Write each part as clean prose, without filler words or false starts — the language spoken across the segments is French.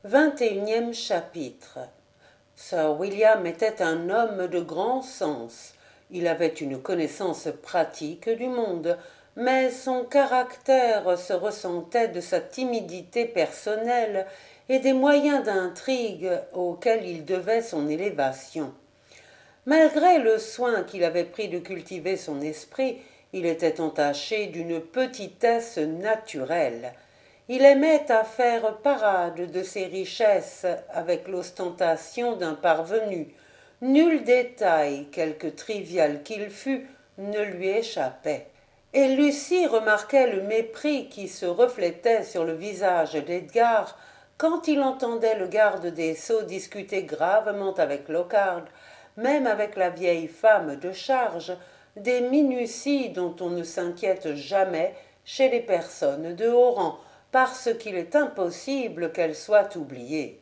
21e chapitre. Sir William était un homme de grand sens. Il avait une connaissance pratique du monde, mais son caractère se ressentait de sa timidité personnelle et des moyens d'intrigue auxquels il devait son élévation. Malgré le soin qu'il avait pris de cultiver son esprit, il était entaché d'une petitesse naturelle. Il aimait à faire parade de ses richesses avec l'ostentation d'un parvenu. Nul détail, quelque trivial qu'il fût, ne lui échappait. Et Lucie remarquait le mépris qui se reflétait sur le visage d'Edgar quand il entendait le garde des sceaux discuter gravement avec Lockhart, même avec la vieille femme de charge, des minuties dont on ne s'inquiète jamais chez les personnes de haut rang, parce qu'il est impossible qu'elles soient oubliées.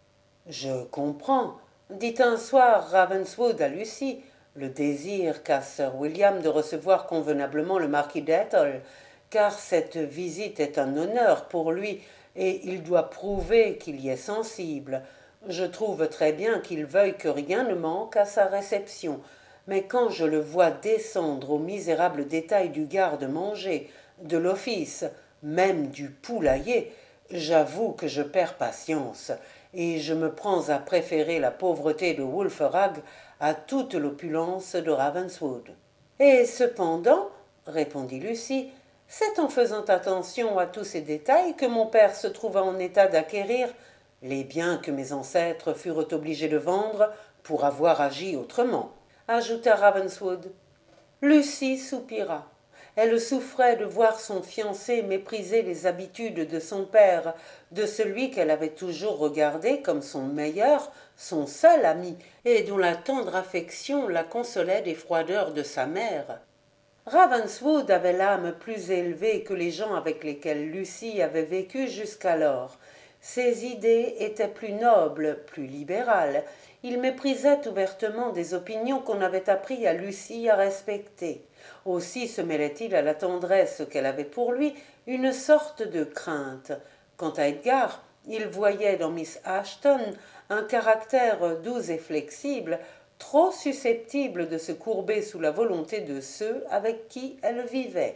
« Je comprends, » dit un soir Ravenswood à Lucie, le désir qu'a Sir William de recevoir convenablement le marquis d'Ethel, car cette visite est un honneur pour lui, et il doit prouver qu'il y est sensible. Je trouve très bien qu'il veuille que rien ne manque à sa réception, mais quand je le vois descendre aux misérables détails du garde-manger, de l'office, même du poulailler, j'avoue que je perds patience, et je me prends à préférer la pauvreté de Wulfrag à toute l'opulence de Ravenswood. Et cependant, répondit Lucie, c'est en faisant attention à tous ces détails que mon père se trouva en état d'acquérir les biens que mes ancêtres furent obligés de vendre pour avoir agi autrement, ajouta Ravenswood. Lucie soupira. Elle souffrait de voir son fiancé mépriser les habitudes de son père, de celui qu'elle avait toujours regardé comme son meilleur, son seul ami, et dont la tendre affection la consolait des froideurs de sa mère. Ravenswood avait l'âme plus élevée que les gens avec lesquels Lucie avait vécu jusqu'alors. Ses idées étaient plus nobles, plus libérales. Il méprisait ouvertement des opinions qu'on avait appris à Lucie à respecter. Aussi se mêlait-il à la tendresse qu'elle avait pour lui une sorte de crainte. Quant à Edgar, il voyait dans Miss Ashton un caractère doux et flexible, trop susceptible de se courber sous la volonté de ceux avec qui elle vivait.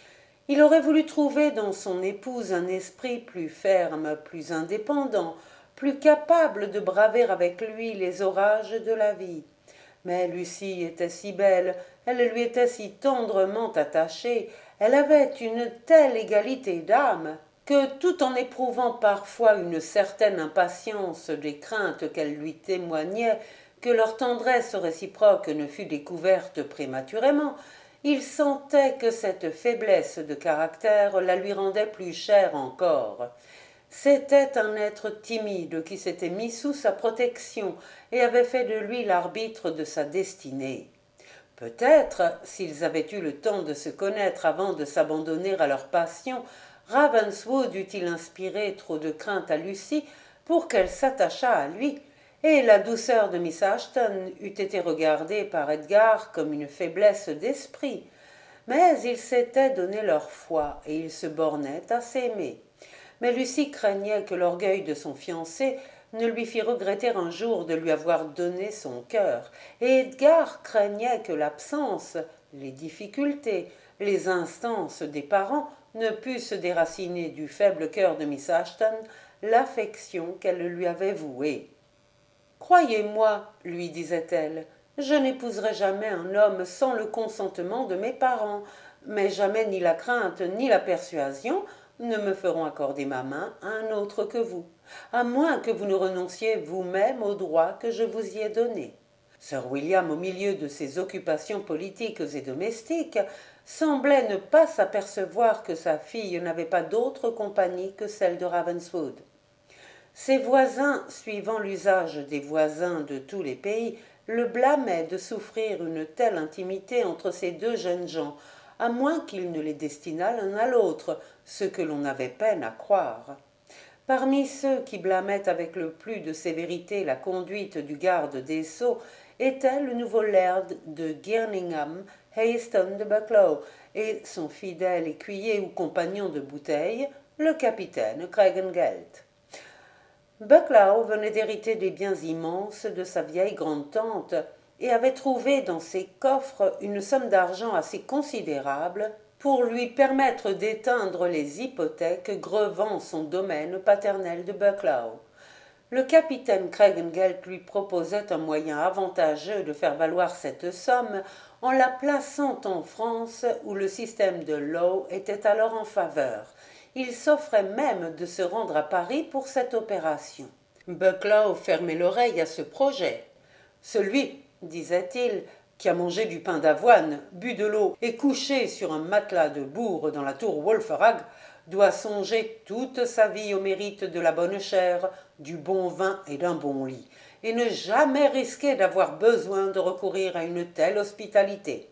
Il aurait voulu trouver dans son épouse un esprit plus ferme, plus indépendant, plus capable de braver avec lui les orages de la vie. Mais Lucie était si belle, elle lui était si tendrement attachée, elle avait une telle égalité d'âme, que tout en éprouvant parfois une certaine impatience des craintes qu'elle lui témoignait, que leur tendresse réciproque ne fût découverte prématurément, il sentait que cette faiblesse de caractère la lui rendait plus chère encore. C'était un être timide qui s'était mis sous sa protection et avait fait de lui l'arbitre de sa destinée. Peut-être, s'ils avaient eu le temps de se connaître avant de s'abandonner à leur passion, Ravenswood eût-il inspiré trop de crainte à Lucie pour qu'elle s'attachât à lui, et la douceur de Miss Ashton eût été regardée par Edgar comme une faiblesse d'esprit. Mais ils s'étaient donné leur foi, et ils se bornaient à s'aimer. Mais Lucie craignait que l'orgueil de son fiancé ne lui fit regretter un jour de lui avoir donné son cœur, et Edgar craignait que l'absence, les difficultés, les instances des parents ne pussent déraciner du faible cœur de Miss Ashton l'affection qu'elle lui avait vouée. « Croyez-moi, lui disait-elle, je n'épouserai jamais un homme sans le consentement de mes parents, mais jamais ni la crainte ni la persuasion ne me feront accorder ma main à un autre que vous, à moins que vous ne renonciez vous-même au droit que je vous y ai donné. » Sir William, au milieu de ses occupations politiques et domestiques, semblait ne pas s'apercevoir que sa fille n'avait pas d'autre compagnie que celle de Ravenswood. Ses voisins, suivant l'usage des voisins de tous les pays, le blâmaient de souffrir une telle intimité entre ces deux jeunes gens, à moins qu'il ne les destinât l'un à l'autre, ce que l'on avait peine à croire. Parmi ceux qui blâmaient avec le plus de sévérité la conduite du garde des sceaux était le nouveau laird de Girningham, Hayston de Bucklow, et son fidèle écuyer ou compagnon de bouteille, le capitaine Craigengelt. Bucklow venait d'hériter des biens immenses de sa vieille grande-tante et avait trouvé dans ses coffres une somme d'argent assez considérable pour lui permettre d'éteindre les hypothèques grevant son domaine paternel de Bucklow. Le capitaine Craigengelt lui proposait un moyen avantageux de faire valoir cette somme en la plaçant en France où le système de Law était alors en faveur. Il s'offrait même de se rendre à Paris pour cette opération. Bucklow fermait l'oreille à ce projet. Celui, disait-il, qui a mangé du pain d'avoine, bu de l'eau et couché sur un matelas de bourre dans la tour Wolferag, doit songer toute sa vie au mérite de la bonne chère, du bon vin et d'un bon lit, et ne jamais risquer d'avoir besoin de recourir à une telle hospitalité.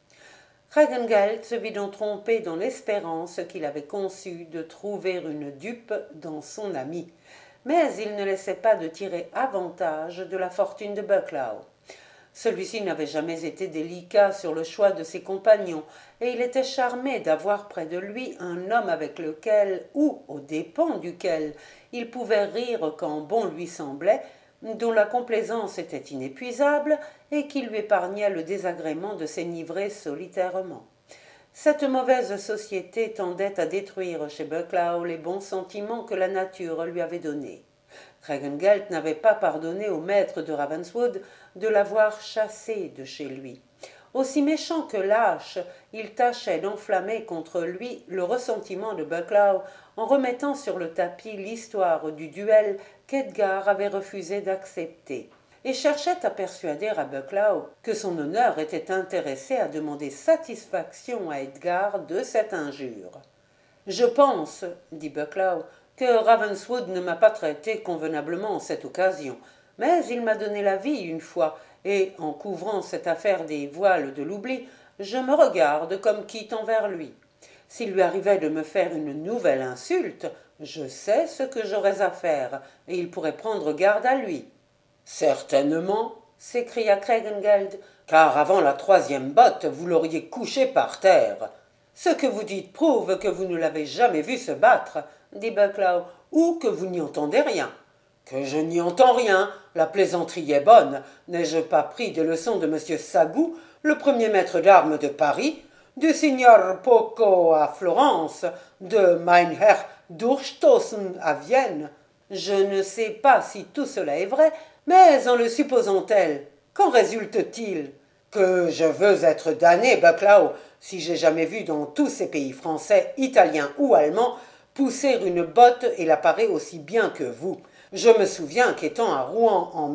Craigengelt se vit donc trompé dans l'espérance qu'il avait conçue de trouver une dupe dans son ami, mais il ne laissait pas de tirer avantage de la fortune de Bucklow. Celui-ci n'avait jamais été délicat sur le choix de ses compagnons, et il était charmé d'avoir près de lui un homme avec lequel, ou aux dépens duquel, il pouvait rire quand bon lui semblait, dont la complaisance était inépuisable et qui lui épargnait le désagrément de s'enivrer solitairement. Cette mauvaise société tendait à détruire chez Bucklow les bons sentiments que la nature lui avait donnés. Craigengelt n'avait pas pardonné au maître de Ravenswood de l'avoir chassé de chez lui. Aussi méchant que lâche, il tâchait d'enflammer contre lui le ressentiment de Bucklow en remettant sur le tapis l'histoire du duel qu'Edgar avait refusé d'accepter, et cherchait à persuader à Bucklow que son honneur était intéressé à demander satisfaction à Edgar de cette injure. « Je pense, dit Bucklow, que Ravenswood ne m'a pas traité convenablement en cette occasion, mais il m'a donné la vie une fois, et, en couvrant cette affaire des voiles de l'oubli, je me regarde comme quitte envers lui. S'il lui arrivait de me faire une nouvelle insulte, je sais ce que j'aurais à faire, et il pourrait prendre garde à lui. »« Certainement, s'écria Craigengelt, car avant la troisième botte, vous l'auriez couché par terre. Ce que vous dites prouve que vous ne l'avez jamais vu se battre, dit Bucklow, ou que vous n'y entendez rien. »« Que je n'y entends rien, la plaisanterie est bonne. N'ai-je pas pris des leçons de M. Sagou, le premier maître d'armes de Paris, du signor Poco à Florence, de Mein Herr Durstossen à Vienne? Je ne sais pas si tout cela est vrai, mais en le supposant tel, qu'en résulte-t-il? Que je veux être damné, Bucklow, si j'ai jamais vu dans tous ces pays français, italiens ou allemands, pousser une botte et la parer aussi bien que vous. Je me souviens qu'étant à Rouen en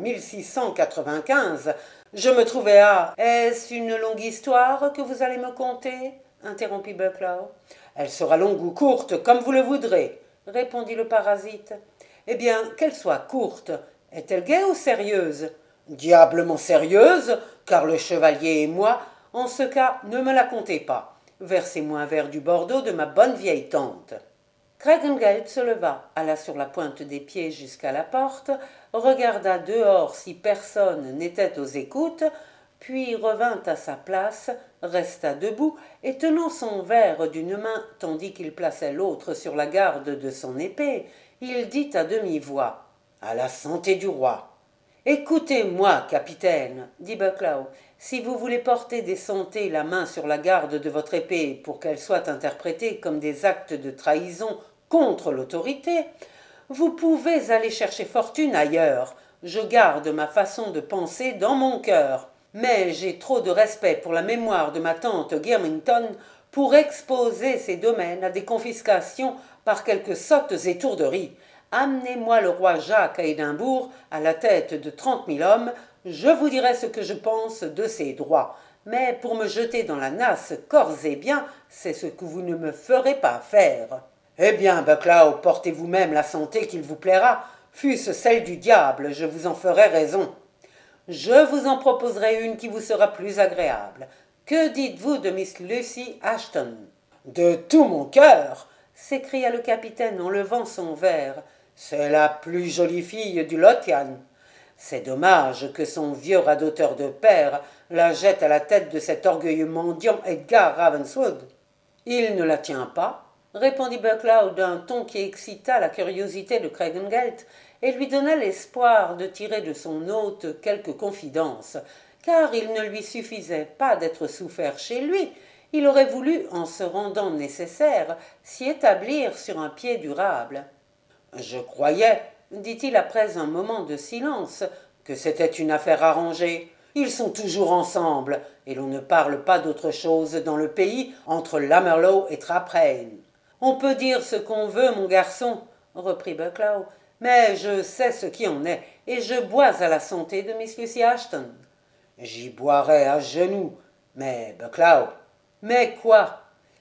1695, je me trouvais à... »« Est-ce une longue histoire que vous allez me conter ?» interrompit Bucklow. « Elle sera longue ou courte, comme vous le voudrez, » répondit le parasite. « Eh bien, qu'elle soit courte, est-elle gaie ou sérieuse ?»« Diablement sérieuse, car le chevalier et moi, en ce cas, ne me la contez pas. Versez-moi un verre du Bordeaux de ma bonne vieille tante. » Craigengelt se leva, alla sur la pointe des pieds jusqu'à la porte, regarda dehors si personne n'était aux écoutes, puis revint à sa place, resta debout et tenant son verre d'une main tandis qu'il plaçait l'autre sur la garde de son épée, il dit à demi-voix « À la santé du roi !»« Écoutez-moi, capitaine, dit Bucklow, si vous voulez porter des santés la main sur la garde de votre épée pour qu'elle soit interprétée comme des actes de trahison contre l'autorité, vous pouvez aller chercher fortune ailleurs. Je garde ma façon de penser dans mon cœur, mais j'ai trop de respect pour la mémoire de ma tante Girmington pour exposer ses domaines à des confiscations par quelques sottes étourderies. Amenez-moi le roi Jacques à Édimbourg à la tête de 30 000 hommes, je vous dirai ce que je pense de ses droits. Mais pour me jeter dans la nasse corps et biens, c'est ce que vous ne me ferez pas faire. » Eh bien, Bucklow, portez vous-même la santé qu'il vous plaira, fût-ce celle du diable, je vous en ferai raison. Je vous en proposerai une qui vous sera plus agréable. Que dites-vous de Miss Lucy Ashton? De tout mon cœur, s'écria le capitaine en levant son verre. C'est la plus jolie fille du Lothian. C'est dommage que son vieux radoteur de père la jette à la tête de cet orgueilleux mendiant Edgar Ravenswood. Il ne la tient pas, répondit Bucklow d'un ton qui excita la curiosité de Craigengelt et lui donna l'espoir de tirer de son hôte quelque confidence, car il ne lui suffisait pas d'être souffert chez lui, il aurait voulu, en se rendant nécessaire, s'y établir sur un pied durable. Je croyais, dit-il après un moment de silence, que c'était une affaire arrangée. Ils sont toujours ensemble, et l'on ne parle pas d'autre chose dans le pays entre Lamerlow et Traprain. On peut dire ce qu'on veut, mon garçon, reprit Bucklow, mais je sais ce qui en est, et je bois à la santé de Miss Lucy Ashton. J'y boirai à genoux, mais Bucklow. Mais quoi?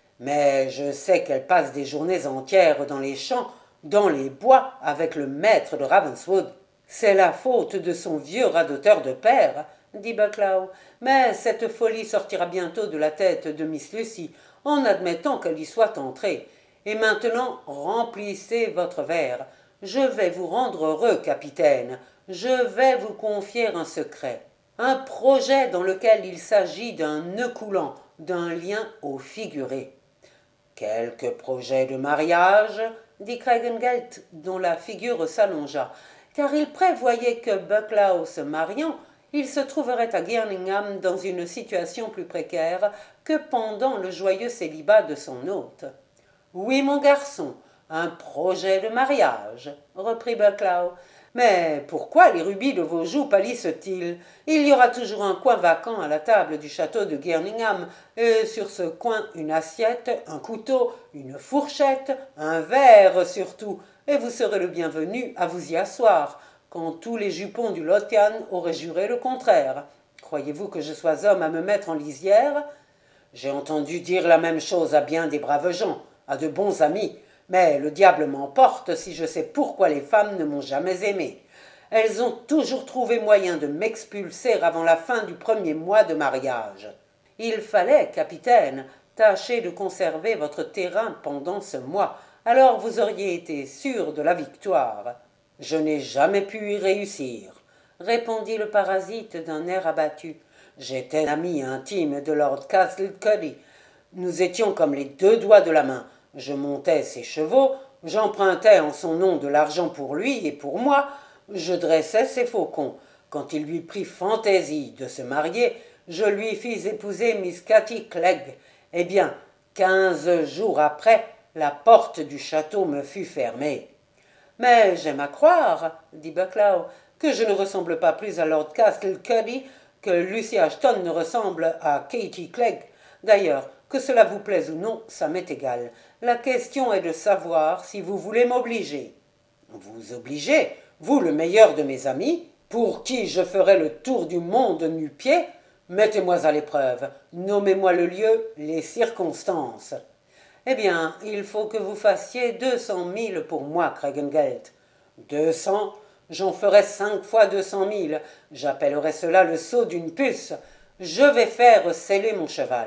Mais je sais qu'elle passe des journées entières dans les champs, dans les bois, avec le maître de Ravenswood. C'est la faute de son vieux radoteur de père, dit Bucklow, mais cette folie sortira bientôt de la tête de Miss Lucy, en admettant qu'elle y soit entrée. Et maintenant, remplissez votre verre. Je vais vous rendre heureux, capitaine. Je vais vous confier un secret. Un projet dans lequel il s'agit d'un nœud coulant, d'un lien au figuré. Quelque projet de mariage, dit Craigengelt, dont la figure s'allongea, car il prévoyait que Bucklow se mariant, il se trouverait à Girningham dans une situation plus précaire que pendant le joyeux célibat de son hôte. Oui, mon garçon, un projet de mariage, reprit Bucklow. Mais pourquoi les rubis de vos joues pâlissent-ils? Il y aura toujours un coin vacant à la table du château de Girningham, et sur ce coin une assiette, un couteau, une fourchette, un verre surtout, et vous serez le bienvenu à vous y asseoir, quand tous les jupons du Lothian auraient juré le contraire. Croyez-vous que je sois homme à me mettre en lisière? J'ai entendu dire la même chose à bien des braves gens, à de bons amis, mais le diable m'emporte si je sais pourquoi les femmes ne m'ont jamais aimé. Elles ont toujours trouvé moyen de m'expulser avant la fin du premier mois de mariage. Il fallait, capitaine, tâcher de conserver votre terrain pendant ce mois, alors vous auriez été sûr de la victoire. Je n'ai jamais pu y réussir, répondit le parasite d'un air abattu. J'étais ami intime de Lord Castlecuddy. Nous étions comme les deux doigts de la main. Je montais ses chevaux, j'empruntais en son nom de l'argent pour lui et pour moi, je dressais ses faucons. Quand il lui prit fantaisie de se marier, je lui fis épouser Miss Cathy Clegg. Eh bien, 15 jours après, la porte du château me fut fermée. Mais j'aime à croire, dit Bucklow, que je ne ressemble pas plus à Lord Castlecuddy que Lucy Ashton ne ressemble à Katy Clegg. D'ailleurs, que cela vous plaise ou non, ça m'est égal. La question est de savoir si vous voulez m'obliger. Vous obliger? Vous, le meilleur de mes amis, pour qui je ferai le tour du monde nu-pied? Mettez-moi à l'épreuve. Nommez-moi le lieu, les circonstances. Eh bien, il faut que vous fassiez 200 000 pour moi, Craigengelt. 200? J'en ferai 5 fois 200 000. J'appellerai cela le saut d'une puce. Je vais faire sceller mon cheval.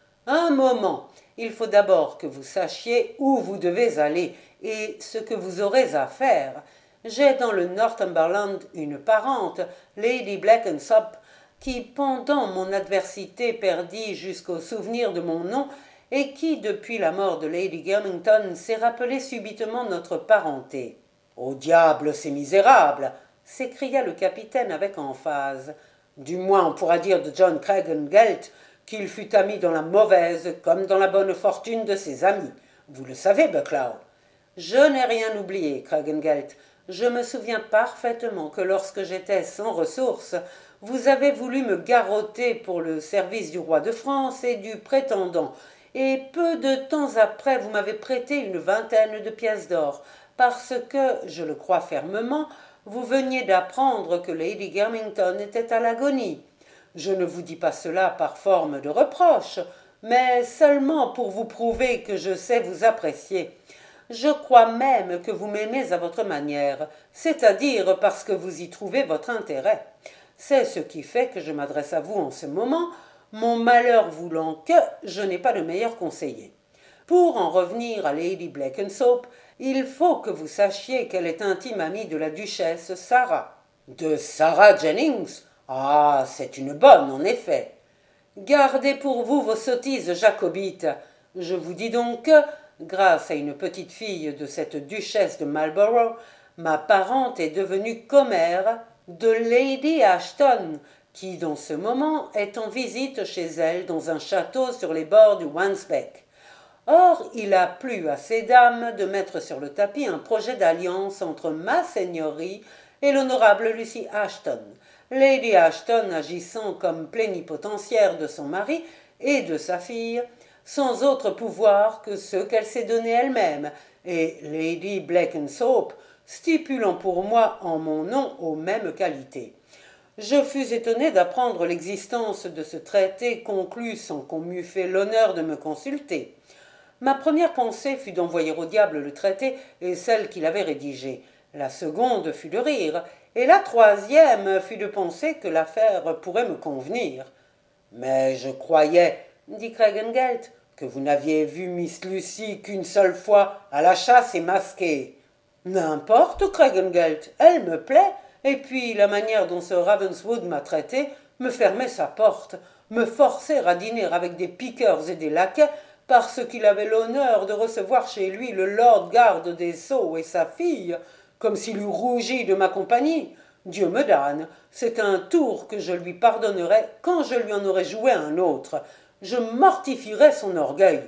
Un moment, il faut d'abord que vous sachiez où vous devez aller et ce que vous aurez à faire. J'ai dans le Northumberland une parente, Lady Blackensop, qui, pendant mon adversité, perdit jusqu'au souvenir de mon nom et qui, depuis la mort de Lady Girnington, s'est rappelé subitement notre parenté. « Au diable, ces misérables !» s'écria le capitaine avec emphase. « Du moins, on pourra dire de John Craigengelt qu'il fut ami dans la mauvaise comme dans la bonne fortune de ses amis. Vous le savez, Bucklow. » Je n'ai rien oublié, Craigengelt. Je me souviens parfaitement que lorsque j'étais sans ressources, vous avez voulu me garrotter pour le service du roi de France et du prétendant, et peu de temps après vous m'avez prêté une 20aine de pièces d'or, parce que, je le crois fermement, vous veniez d'apprendre que Lady Girnington était à l'agonie. Je ne vous dis pas cela par forme de reproche, mais seulement pour vous prouver que je sais vous apprécier. Je crois même que vous m'aimez à votre manière, c'est-à-dire parce que vous y trouvez votre intérêt. C'est ce qui fait que je m'adresse à vous en ce moment, mon malheur voulant que je n'ai pas de meilleur conseiller. Pour en revenir à Lady Blackensop, il faut que vous sachiez qu'elle est intime amie de la duchesse Sarah. De Sarah Jennings? Ah, c'est une bonne, en effet. Gardez pour vous vos sottises jacobites. Je vous dis donc que grâce à une petite fille de cette duchesse de Marlborough, ma parente est devenue commère de Lady Ashton, qui dans ce moment est en visite chez elle dans un château sur les bords du Wansbeck. Or, il a plu à ces dames de mettre sur le tapis un projet d'alliance entre ma seigneurie et l'honorable Lucy Ashton, Lady Ashton agissant comme plénipotentiaire de son mari et de sa fille, sans autre pouvoir que ceux qu'elle s'est donnés elle-même, et Lady Blackenshope stipulant pour moi en mon nom aux mêmes qualités. Je fus étonné d'apprendre l'existence de ce traité conclu sans qu'on m'eût fait l'honneur de me consulter. Ma première pensée fut d'envoyer au diable le traité et celle qu'il avait rédigée. La seconde fut de rire, et la troisième fut de penser que l'affaire pourrait me convenir. Mais je croyais, dit Craigengelt, que vous n'aviez vu Miss Lucy qu'une seule fois à la chasse et masquée. N'importe, Craigengelt, elle me plaît, et puis la manière dont ce Ravenswood m'a traité me fermait sa porte, me forçait à dîner avec des piqueurs et des laquais, parce qu'il avait l'honneur de recevoir chez lui le lord garde des Sceaux et sa fille, comme s'il eût rougi de ma compagnie. Dieu me damne, c'est un tour que je lui pardonnerais quand je lui en aurais joué un autre. Je mortifierais son orgueil.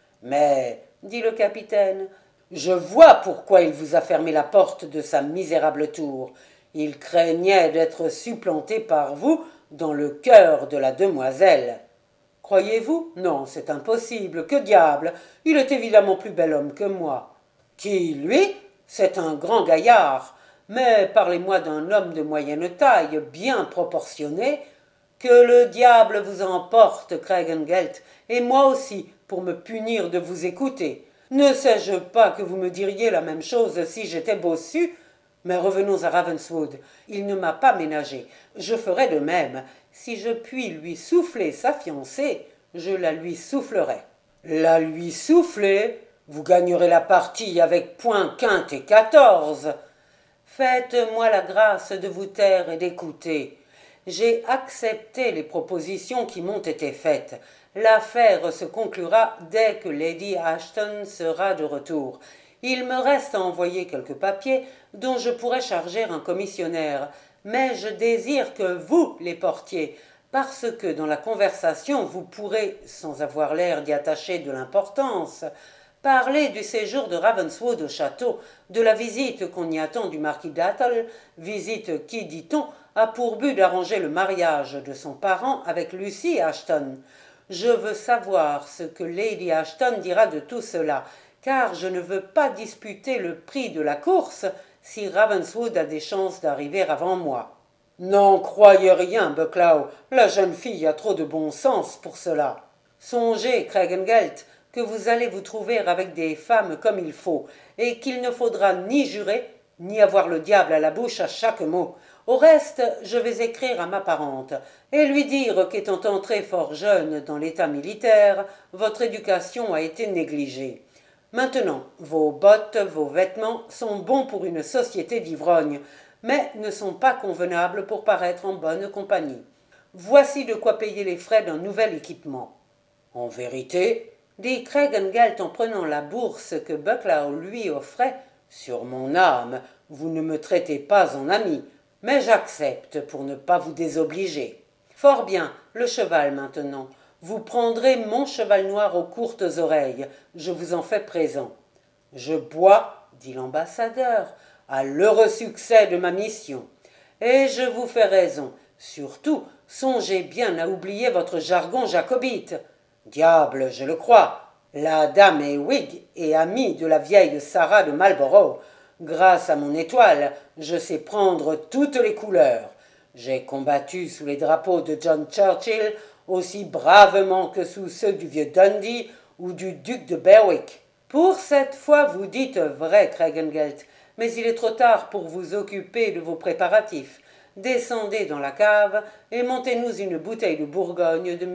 Mais, dit le capitaine, je vois pourquoi il vous a fermé la porte de sa misérable tour. Il craignait d'être supplanté par vous dans le cœur de la demoiselle. Croyez-vous? Non, c'est impossible. Que diable! Il est évidemment plus bel homme que moi. Qui, lui? C'est un grand gaillard. Mais parlez-moi d'un homme de moyenne taille, bien proportionné. Que le diable vous emporte, Craigengelt, et moi aussi, pour me punir de vous écouter. Ne sais-je pas que vous me diriez la même chose si j'étais bossu? Mais revenons à Ravenswood. Il ne m'a pas ménagé. Je ferai de même. Si je puis lui souffler sa fiancée, je la lui soufflerai. La lui souffler? Vous gagnerez la partie avec point quinte et 14. Faites-moi la grâce de vous taire et d'écouter. J'ai accepté les propositions qui m'ont été faites. L'affaire se conclura dès que Lady Ashton sera de retour. Il me reste à envoyer quelques papiers dont je pourrais charger un commissionnaire, mais je désire que vous les portiez, parce que dans la conversation vous pourrez, sans avoir l'air d'y attacher de l'importance, parler du séjour de Ravenswood au château, de la visite qu'on y attend du marquis d'Atholl, visite qui, dit-on, a pour but d'arranger le mariage de son parent avec Lucy Ashton. Je veux savoir ce que Lady Ashton dira de tout cela, car je ne veux pas disputer le prix de la course si Ravenswood a des chances d'arriver avant moi. N'en croyez rien, Bucklaw, la jeune fille a trop de bon sens pour cela. Songez, Craigengelt, que vous allez vous trouver avec des femmes comme il faut, et qu'il ne faudra ni jurer, ni avoir le diable à la bouche à chaque mot. Au reste, je vais écrire à ma parente, et lui dire qu'étant entrée fort jeune dans l'état militaire, votre éducation a été négligée. Maintenant, vos bottes, vos vêtements sont bons pour une société d'ivrognes, mais ne sont pas convenables pour paraître en bonne compagnie. Voici de quoi payer les frais d'un nouvel équipement. En vérité, dit Craigengelt en prenant la bourse que Bucklaw lui offrait, sur mon âme, vous ne me traitez pas en ami, mais j'accepte pour ne pas vous désobliger. Fort bien, le cheval maintenant. Vous prendrez mon cheval noir aux courtes oreilles, je vous en fais présent. Je bois, dit l'ambassadeur, à l'heureux succès de ma mission. Et je vous fais raison. Surtout, songez bien à oublier votre jargon jacobite. Diable, je le crois. La dame est Whig et amie de la vieille Sarah de Marlborough. Grâce à mon étoile, je sais prendre toutes les couleurs. J'ai combattu sous les drapeaux de John Churchill aussi bravement que sous ceux du vieux Dundee ou du duc de Berwick. Pour cette fois, vous dites vrai, Craigengelt, mais il est trop tard pour vous occuper de vos préparatifs. Descendez dans la cave et montez-nous une bouteille de Bourgogne de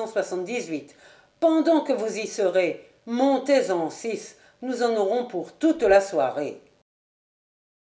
1678. Pendant que vous y serez, montez-en 6, nous en aurons pour toute la soirée.